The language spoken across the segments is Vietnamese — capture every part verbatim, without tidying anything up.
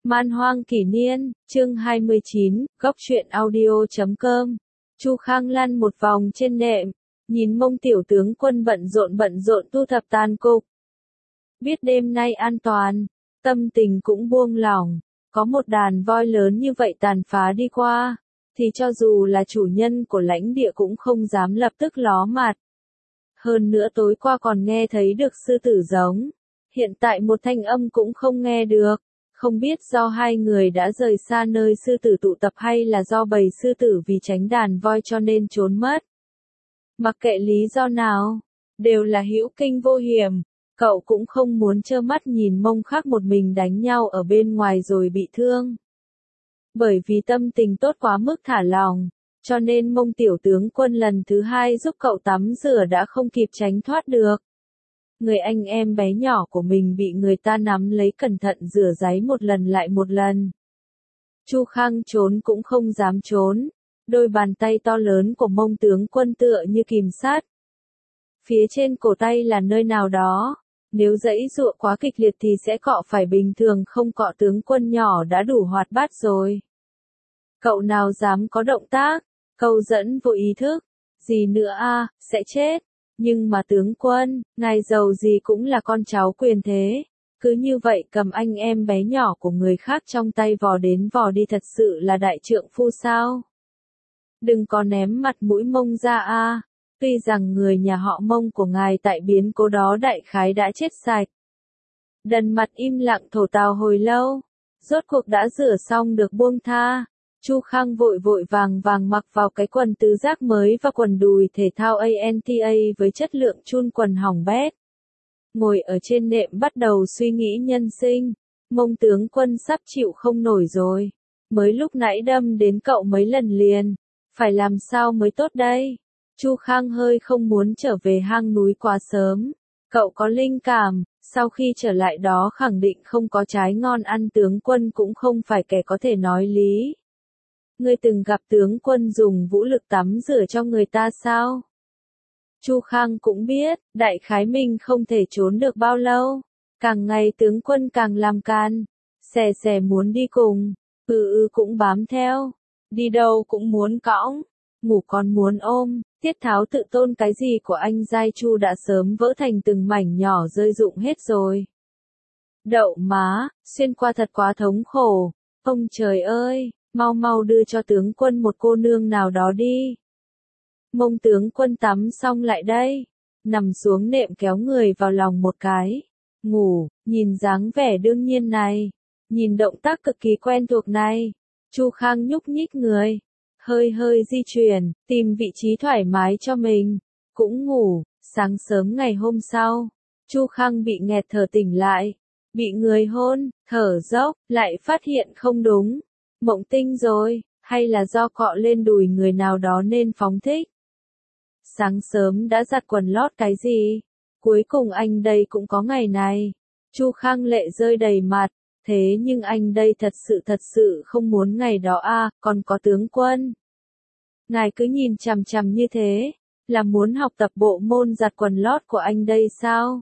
Man hoang kỷ niên, chương hai mươi chín, góc truyện audio chấm com. Chu Khang lăn một vòng trên nệm, nhìn mông tiểu tướng quân bận rộn bận rộn thu thập tàn cục. Biết đêm nay an toàn, tâm tình cũng buông lỏng, có một đàn voi lớn như vậy tàn phá đi qua, thì cho dù là chủ nhân của lãnh địa cũng không dám lập tức ló mặt. Hơn nữa tối qua còn nghe thấy được sư tử giống, hiện tại một thanh âm cũng không nghe được. Không biết do hai người đã rời xa nơi sư tử tụ tập hay là do bầy sư tử vì tránh đàn voi cho nên trốn mất. Mặc kệ lý do nào, đều là hữu kinh vô hiểm, cậu cũng không muốn trơ mắt nhìn mông khác một mình đánh nhau ở bên ngoài rồi bị thương. Bởi vì tâm tình tốt quá mức thả lòng, cho nên mông tiểu tướng quân lần thứ hai giúp cậu tắm rửa đã không kịp tránh thoát được. Người anh em bé nhỏ của mình bị người ta nắm lấy cẩn thận rửa ráy một lần lại một lần. Chu Khang trốn cũng không dám trốn, đôi bàn tay to lớn của mông tướng quân tựa như kìm sát. Phía trên cổ tay là nơi nào đó, nếu giãy giụa quá kịch liệt thì sẽ cọ phải, bình thường không cọ tướng quân nhỏ đã đủ hoạt bát rồi. Cậu nào dám có động tác, câu dẫn vô ý thức, gì nữa a, sẽ chết. Nhưng mà tướng quân, ngài giàu gì cũng là con cháu quyền thế, cứ như vậy cầm anh em bé nhỏ của người khác trong tay vò đến vò đi thật sự là đại trượng phu sao? Đừng có ném mặt mũi mông ra a. Tuy rằng người nhà họ mông của ngài tại biến cố đó đại khái đã chết sạch. Đần mặt im lặng thổ tào hồi lâu, rốt cuộc đã rửa xong được buông tha. Chu Khang vội vội vàng vàng mặc vào cái quần tứ giác mới và quần đùi thể thao a en tê a với chất lượng chun quần hỏng bét. Ngồi ở trên nệm bắt đầu suy nghĩ nhân sinh, mông tướng quân sắp chịu không nổi rồi. Mới lúc nãy đâm đến cậu mấy lần liền, phải làm sao mới tốt đây? Chu Khang hơi không muốn trở về hang núi quá sớm. Cậu có linh cảm, sau khi trở lại đó khẳng định không có trái ngon ăn, tướng quân cũng không phải kẻ có thể nói lý. Ngươi từng gặp tướng quân dùng vũ lực tắm rửa cho người ta sao? Chu Khang cũng biết, đại khái mình không thể trốn được bao lâu. Càng ngày tướng quân càng làm can, xè xè muốn đi cùng, ừ ừ cũng bám theo, đi đâu cũng muốn cõng, ngủ còn muốn ôm, tiết tháo tự tôn cái gì của anh giai Chu đã sớm vỡ thành từng mảnh nhỏ rơi rụng hết rồi. Đậu má, xuyên qua thật quá thống khổ, ông trời ơi! Mau mau đưa cho tướng quân một cô nương nào đó đi. Mông tướng quân tắm xong lại đây, nằm xuống nệm kéo người vào lòng một cái, ngủ, nhìn dáng vẻ đương nhiên này, nhìn động tác cực kỳ quen thuộc này, Chu Khang nhúc nhích người, hơi hơi di chuyển, tìm vị trí thoải mái cho mình, cũng ngủ. Sáng sớm ngày hôm sau, Chu Khang bị nghẹt thở tỉnh lại, bị người hôn, thở dốc, lại phát hiện không đúng. Mộng tinh rồi, hay là do cọ lên đùi người nào đó nên phóng thích. Sáng sớm đã giặt quần lót cái gì? Cuối cùng anh đây cũng có ngày này. Chu Khang lệ rơi đầy mặt, thế nhưng anh đây thật sự thật sự không muốn ngày đó a, à, còn có tướng quân. Ngài cứ nhìn chằm chằm như thế, là muốn học tập bộ môn giặt quần lót của anh đây sao?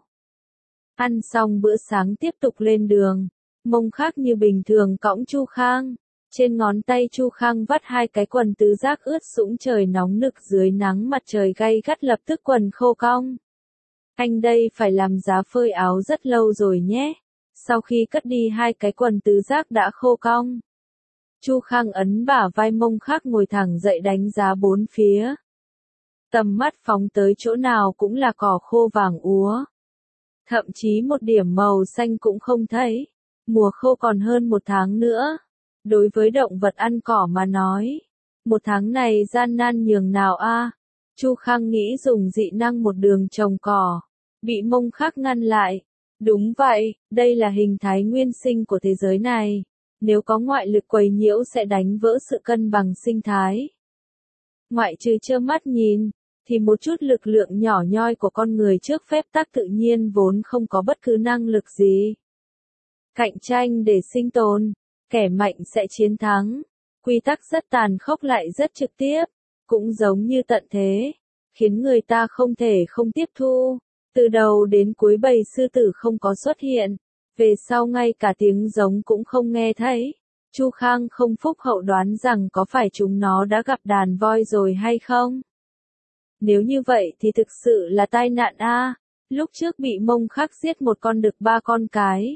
Ăn xong bữa sáng tiếp tục lên đường, mông khác như bình thường cõng Chu Khang. Trên ngón tay Chu Khang vắt hai cái quần tứ giác ướt sũng, trời nóng nực dưới nắng mặt trời gay gắt lập tức quần khô cong. Anh đây phải làm giá phơi áo rất lâu rồi nhé. Sau khi cất đi hai cái quần tứ giác đã khô cong, Chu Khang ấn bả vai mông khác ngồi thẳng dậy đánh giá bốn phía. Tầm mắt phóng tới chỗ nào cũng là cỏ khô vàng úa. Thậm chí một điểm màu xanh cũng không thấy. Mùa khô còn hơn một tháng nữa. Đối với động vật ăn cỏ mà nói, một tháng này gian nan nhường nào a? À? Chu Khang nghĩ dùng dị năng một đường trồng cỏ, bị mông khác ngăn lại. Đúng vậy, đây là hình thái nguyên sinh của thế giới này. Nếu có ngoại lực quấy nhiễu sẽ đánh vỡ sự cân bằng sinh thái. Ngoại trừ trơ mắt nhìn, thì một chút lực lượng nhỏ nhoi của con người trước phép tắc tự nhiên vốn không có bất cứ năng lực gì. Cạnh tranh để sinh tồn. Kẻ mạnh sẽ chiến thắng. Quy tắc rất tàn khốc lại rất trực tiếp, cũng giống như tận thế, khiến người ta không thể không tiếp thu. Từ đầu đến cuối bầy sư tử không có xuất hiện, Về sau ngay cả tiếng giống cũng không nghe thấy. Chu Khang không phúc hậu đoán rằng có phải chúng nó đã gặp đàn voi rồi hay không? Nếu như vậy thì thực sự là tai nạn a. Lúc trước bị Mông Khắc giết một con đực ba con cái.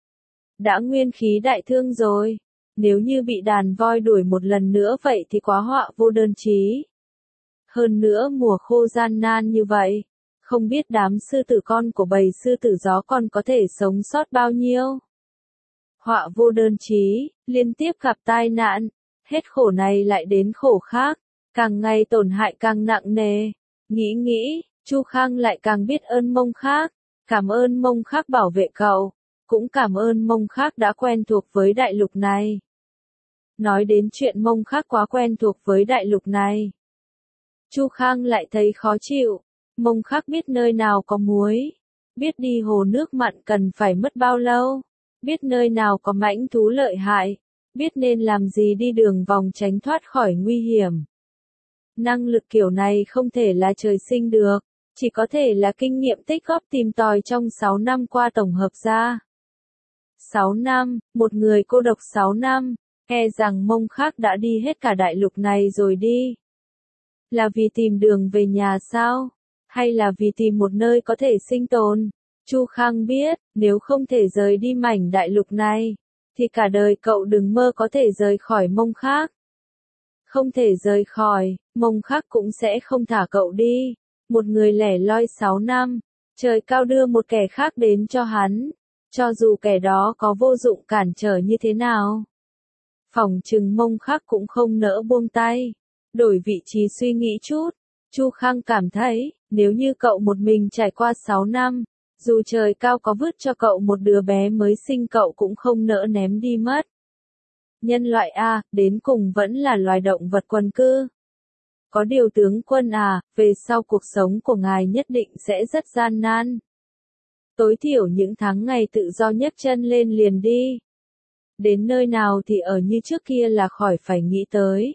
Đã nguyên khí đại thương rồi. Nếu như bị đàn voi đuổi một lần nữa vậy thì quá họa vô đơn chí. Hơn nữa mùa khô gian nan như vậy. Không biết đám sư tử con của bầy sư tử gió còn có thể sống sót bao nhiêu. Họa vô đơn chí, liên tiếp gặp tai nạn. Hết khổ này lại đến khổ khác. Càng ngày tổn hại càng nặng nề. Nghĩ nghĩ, Chu Khang lại càng biết ơn Mông Khắc. Cảm ơn Mông Khắc bảo vệ cậu. Cũng cảm ơn Mông Khắc đã quen thuộc với đại lục này. Nói đến chuyện Mông Khắc quá quen thuộc với đại lục này. Chu Khang lại thấy khó chịu. Mông Khắc biết nơi nào có muối. Biết đi hồ nước mặn cần phải mất bao lâu. Biết nơi nào có mãnh thú lợi hại. Biết nên làm gì đi đường vòng tránh thoát khỏi nguy hiểm. Năng lực kiểu này không thể là trời sinh được. Chỉ có thể là kinh nghiệm tích góp tìm tòi trong sáu năm qua tổng hợp ra. sáu năm, một người cô độc sáu năm, e rằng Mông Khắc đã đi hết cả đại lục này rồi đi. Là vì tìm đường về nhà sao? Hay là vì tìm một nơi có thể sinh tồn? Chu Khang biết, nếu không thể rời đi mảnh đại lục này, thì cả đời cậu đừng mơ có thể rời khỏi Mông Khắc. Không thể rời khỏi, Mông Khắc cũng sẽ không thả cậu đi. Một người lẻ loi sáu năm, trời cao đưa một kẻ khác đến cho hắn. Cho dù kẻ đó có vô dụng cản trở như thế nào. Phỏng chừng Mông Khắc cũng không nỡ buông tay. Đổi vị trí suy nghĩ chút. Chu Khang cảm thấy, nếu như cậu một mình trải qua sáu năm, dù trời cao có vứt cho cậu một đứa bé mới sinh cậu cũng không nỡ ném đi mất. Nhân loại A, đến cùng vẫn là loài động vật quần cư. Có điều tướng quân à, về sau cuộc sống của ngài nhất định sẽ rất gian nan. Tối thiểu những tháng ngày tự do nhấc chân lên liền đi. Đến nơi nào thì ở như trước kia là khỏi phải nghĩ tới.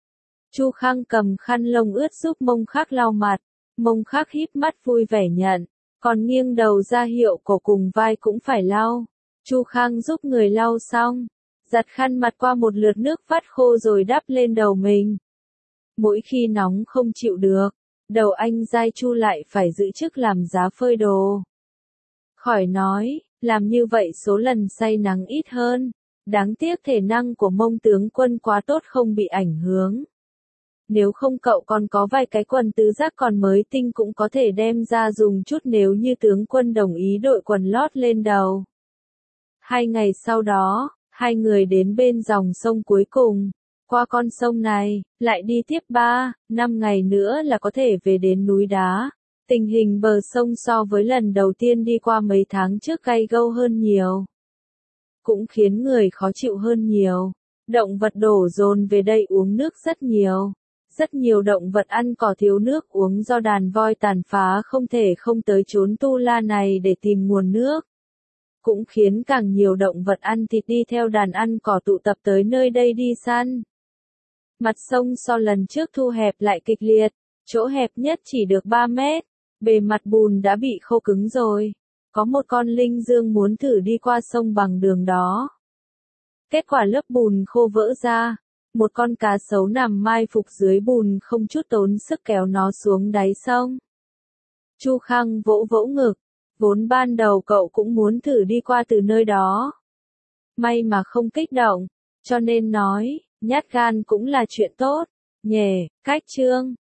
Chu Khang cầm khăn lông ướt giúp Mông Khắc lau mặt. Mông Khắc híp mắt vui vẻ nhận. Còn nghiêng đầu ra hiệu cổ cùng vai cũng phải lau. Chu Khang giúp người lau xong. Giặt khăn mặt qua một lượt nước vắt khô rồi đắp lên đầu mình. Mỗi khi nóng không chịu được, đầu anh dai Chu lại phải giữ chức làm giá phơi đồ. Khỏi nói, làm như vậy số lần say nắng ít hơn. Đáng tiếc thể năng của Mông tướng quân quá tốt không bị ảnh hưởng. Nếu không cậu còn có vài cái quần tứ giác còn mới tinh cũng có thể đem ra dùng chút nếu như tướng quân đồng ý đội quần lót lên đầu. Hai ngày sau đó, hai người đến bên dòng sông cuối cùng. Qua con sông này, lại đi tiếp ba, năm ngày nữa là có thể về đến núi đá. Tình hình bờ sông so với lần đầu tiên đi qua mấy tháng trước gay gâu hơn nhiều. Cũng khiến người khó chịu hơn nhiều. Động vật đổ dồn về đây uống nước rất nhiều. Rất nhiều động vật ăn cỏ thiếu nước uống do đàn voi tàn phá không thể không tới chốn tu la này để tìm nguồn nước. Cũng khiến càng nhiều động vật ăn thịt đi theo đàn ăn cỏ tụ tập tới nơi đây đi săn. Mặt sông so lần trước thu hẹp lại kịch liệt, chỗ hẹp nhất chỉ được ba mét, bề mặt bùn đã bị khô cứng rồi. Có một con linh dương muốn thử đi qua sông bằng đường đó. Kết quả lớp bùn khô vỡ ra, một con cá sấu nằm mai phục dưới bùn không chút tốn sức kéo nó xuống đáy sông. Chu Khang vỗ vỗ ngực, vốn ban đầu cậu cũng muốn thử đi qua từ nơi đó. May mà không kích động, cho nên nói, nhát gan cũng là chuyện tốt. Nhề, cách chương.